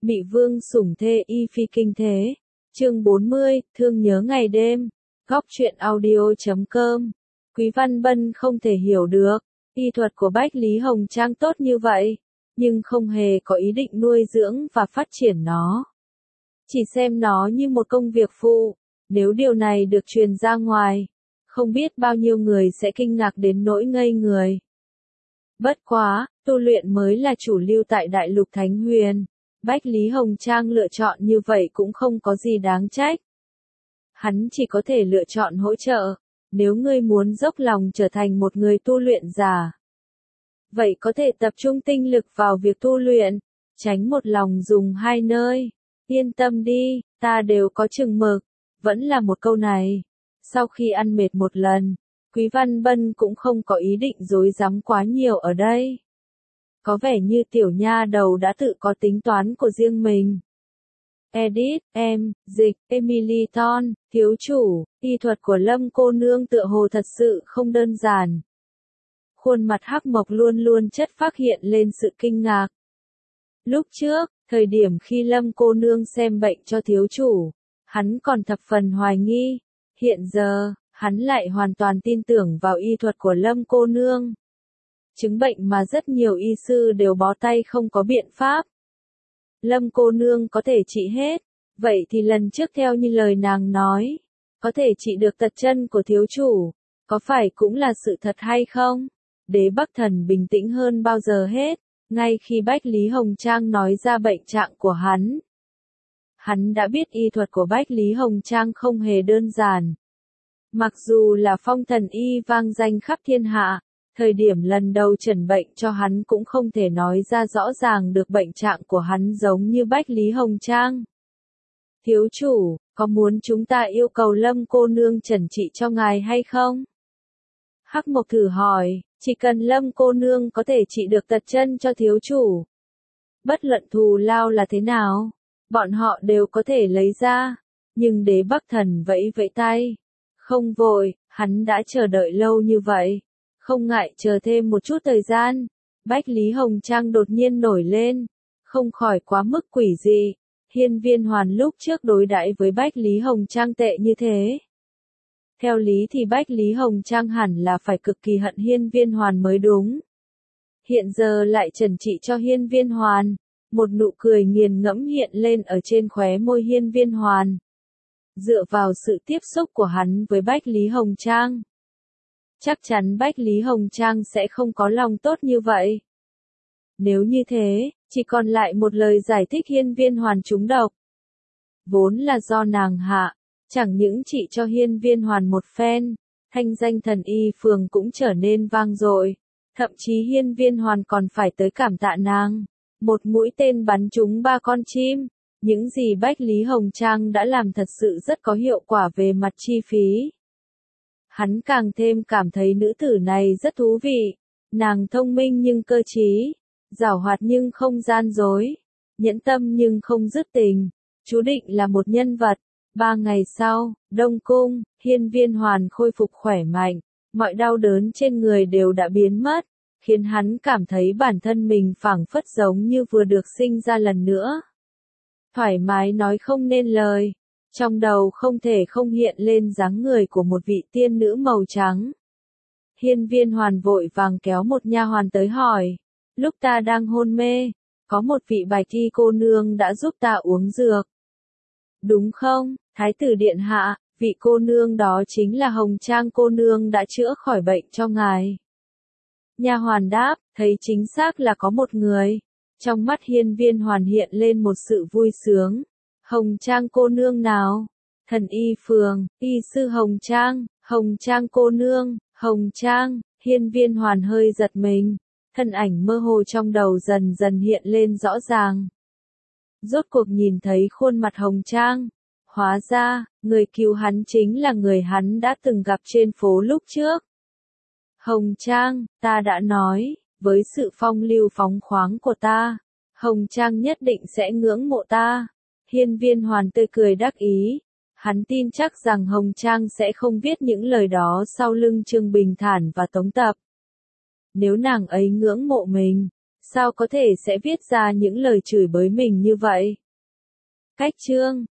Mị vương sủng thê y phi kinh thế. Chương 40, thương nhớ ngày đêm. Góc truyện audio.com. Quý Văn Bân không thể hiểu được, y thuật của Bách Lý Hồng Trang tốt như vậy, nhưng không hề có ý định nuôi dưỡng và phát triển nó. Chỉ xem nó như một công việc phụ, nếu điều này được truyền ra ngoài, không biết bao nhiêu người sẽ kinh ngạc đến nỗi ngây người. Bất quá, tu luyện mới là chủ lưu tại Đại Lục Thánh Huyền. Bách Lý Hồng Trang lựa chọn như vậy cũng không có gì đáng trách. Hắn chỉ có thể lựa chọn hỗ trợ, nếu ngươi muốn dốc lòng trở thành một người tu luyện giả. Vậy có thể tập trung tinh lực vào việc tu luyện, tránh một lòng dùng hai nơi. Yên tâm đi, ta đều có chừng mực, vẫn là một câu này. Sau khi ăn mệt một lần, Quý Văn Bân cũng không có ý định dối dám quá nhiều ở đây. Có vẻ như tiểu nha đầu đã tự có tính toán của riêng mình. Edit, dịch, Emily Thorne, thiếu chủ, y thuật của Lâm cô nương tựa hồ thật sự không đơn giản. Khuôn mặt hắc mộc luôn luôn chất phác hiện lên sự kinh ngạc. Lúc trước, thời điểm khi Lâm cô nương xem bệnh cho thiếu chủ, hắn còn thập phần hoài nghi. Hiện giờ, hắn lại hoàn toàn tin tưởng vào y thuật của Lâm cô nương. Chứng bệnh mà rất nhiều y sư đều bó tay không có biện pháp. Lâm cô nương có thể trị hết, vậy thì lần trước theo như lời nàng nói, có thể trị được tật chân của thiếu chủ, có phải cũng là sự thật hay không? Đế Bắc Thần bình tĩnh hơn bao giờ hết, ngay khi Bách Lý Hồng Trang nói ra bệnh trạng của hắn. Hắn đã biết y thuật của Bách Lý Hồng Trang không hề đơn giản. Mặc dù là phong thần y vang danh khắp thiên hạ, thời điểm lần đầu chẩn bệnh cho hắn cũng không thể nói ra rõ ràng được bệnh trạng của hắn giống như Bách Lý Hồng Trang. Thiếu chủ, có muốn chúng ta yêu cầu Lâm cô nương chẩn trị cho ngài hay không? Hắc Mộc thử hỏi, chỉ cần Lâm cô nương có thể trị được tật chân cho thiếu chủ. Bất luận thù lao là thế nào, bọn họ đều có thể lấy ra, nhưng Đế Bắc Thần vẫy vẫy tay. Không vội, hắn đã chờ đợi lâu như vậy. Không ngại chờ thêm một chút thời gian. Bách Lý Hồng Trang đột nhiên nổi lên, không khỏi quá mức quỷ dị. Hiên Viên Hoàn lúc trước đối đãi với Bách Lý Hồng Trang tệ như thế. Theo lý thì Bách Lý Hồng Trang hẳn là phải cực kỳ hận Hiên Viên Hoàn mới đúng. Hiện giờ lại trần trị cho Hiên Viên Hoàn, một nụ cười nghiền ngẫm hiện lên ở trên khóe môi Hiên Viên Hoàn. Dựa vào sự tiếp xúc của hắn với Bách Lý Hồng Trang, chắc chắn Bách Lý Hồng Trang sẽ không có lòng tốt như vậy. Nếu như thế, chỉ còn lại một lời giải thích Hiên Viên Hoàn trúng độc. Vốn là do nàng hạ, chẳng những chỉ cho Hiên Viên Hoàn một phen, thanh danh thần y phường cũng trở nên vang dội. Thậm chí Hiên Viên Hoàn còn phải tới cảm tạ nàng. Một mũi tên bắn trúng 3 con chim. Những gì Bách Lý Hồng Trang đã làm thật sự rất có hiệu quả về mặt chi phí. Hắn càng thêm cảm thấy nữ tử này rất thú vị. Nàng thông minh nhưng cơ trí, giảo hoạt nhưng không gian dối, nhẫn tâm nhưng không dứt tình, chú định là một nhân vật. 3 ngày sau, Đông Cung, Hiên Viên Hoàn khôi phục khỏe mạnh, mọi đau đớn trên người đều đã biến mất, khiến hắn cảm thấy bản thân mình phảng phất giống như vừa được sinh ra lần nữa. Thoải mái nói không nên lời, trong đầu không thể không hiện lên dáng người của một vị tiên nữ màu trắng. Hiên Viên Hoàn vội vàng kéo một nha hoàn tới hỏi, lúc ta đang hôn mê, có một vị bạch y cô nương đã giúp ta uống dược. Đúng không, Thái tử điện hạ, vị cô nương đó chính là Hồng Trang cô nương đã chữa khỏi bệnh cho ngài. Nha hoàn đáp, thấy chính xác là có một người. Trong mắt Hiên Viên Hoàn hiện lên một sự vui sướng. Hồng Trang cô nương nào? Thần y phường, y sư Hồng Trang cô nương, Hồng Trang. Hiên Viên Hoàn hơi giật mình. Thân ảnh mơ hồ trong đầu dần dần hiện lên rõ ràng. Rốt cuộc nhìn thấy khuôn mặt Hồng Trang. Hóa ra, người cứu hắn chính là người hắn đã từng gặp trên phố lúc trước. Hồng Trang, ta đã nói, với sự phong lưu phóng khoáng của ta, Hồng Trang nhất định sẽ ngưỡng mộ ta. Hiên Viên Hoàn tươi cười đắc ý. Hắn tin chắc rằng Hồng Trang sẽ không viết những lời đó sau lưng Trương Bình Thản và Tống Tập. Nếu nàng ấy ngưỡng mộ mình, Sao có thể sẽ viết ra những lời chửi bới mình như vậy? Cách chương